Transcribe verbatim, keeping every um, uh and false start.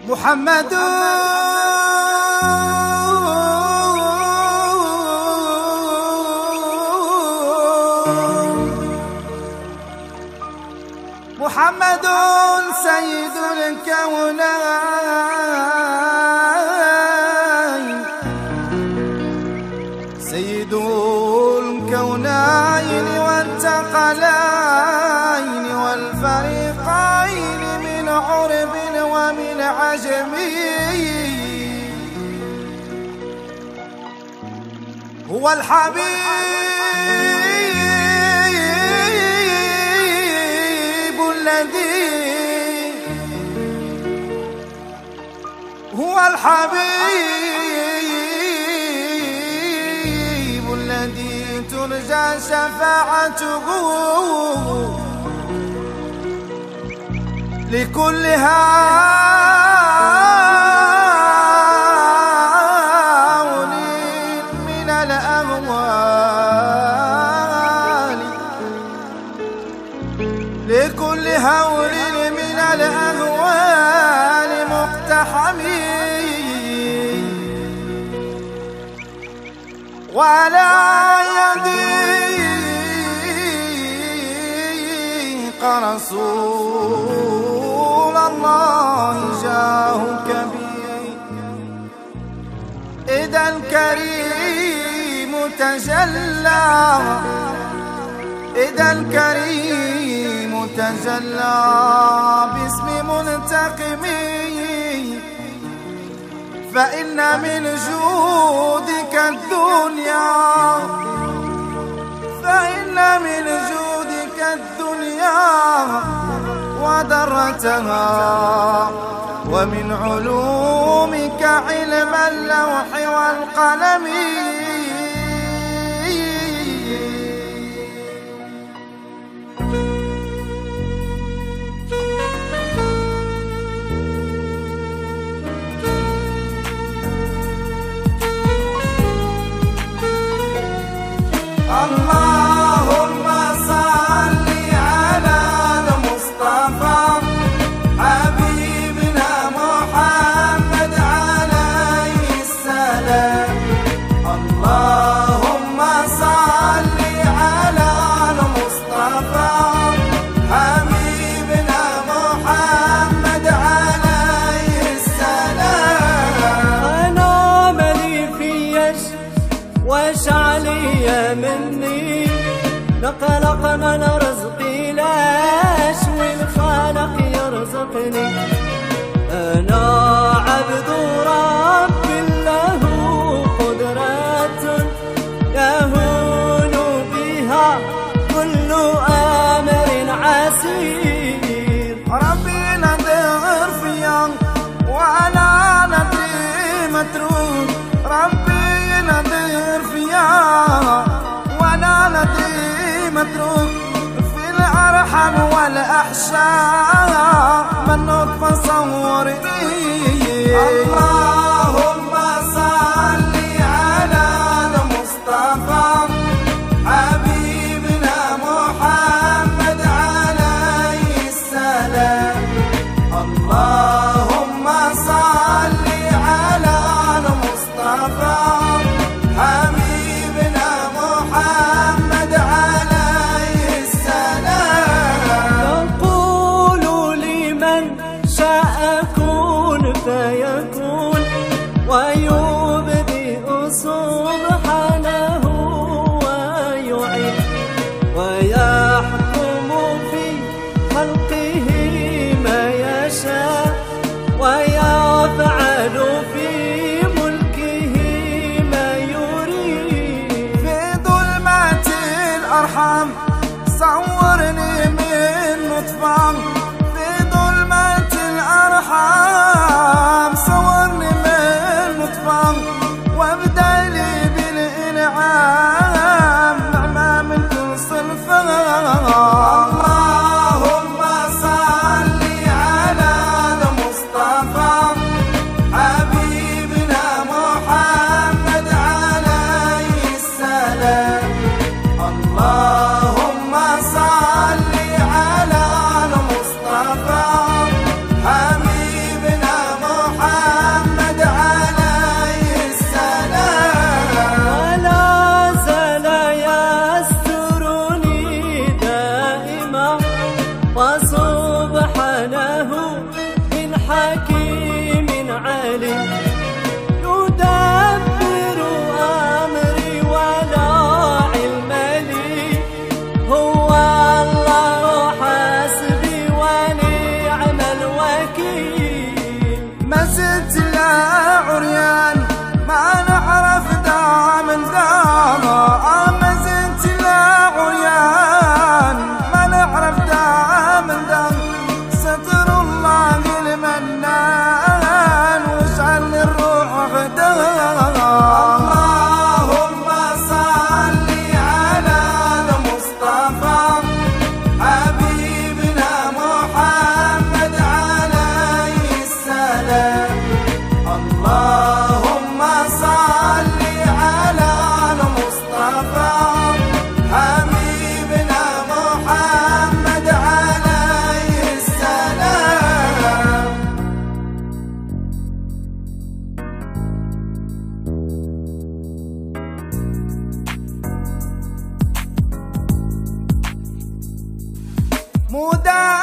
محمد محمد سيد الكونين سيد الكونين والثقلين والفريقين من عرب ومن عجم هو الحبيب الذي هو الحبيب الذي ترجى شفاعته لكل هول من الأهوال لكل هول من الأهوال مقتحم ولا يضيق رسول الله جاهك بي إذا الكريم تجلى إذا الكريم تجلى باسم منتقم فإن من جودك الدنيا فإن من جودك الدنيا وضرتها ومن علومك علم اللوح والقلم اللهم صل على المصطفى حبيبنا محمد عليه السلام اللهم صل على المصطفى حبيبنا محمد عليه السلام أنا ملي فيش واشعلي مني نقلق من رزقي لاش والخالق يرزقني أنا عبد رب له قدرة يهون بها كل أمر عسير ربي نذر فيا وأنا ندري متروك ربي نذر فيا وأنا ندري متروك في الأرحم والأحشاء من نطفة صورني اللهم صل على المصطفى حبيبنا محمد عليه السلام اللهم صل على المصطفى حبيبنا محمد عليه السلام يقول لمن شاء كن فيكون مدام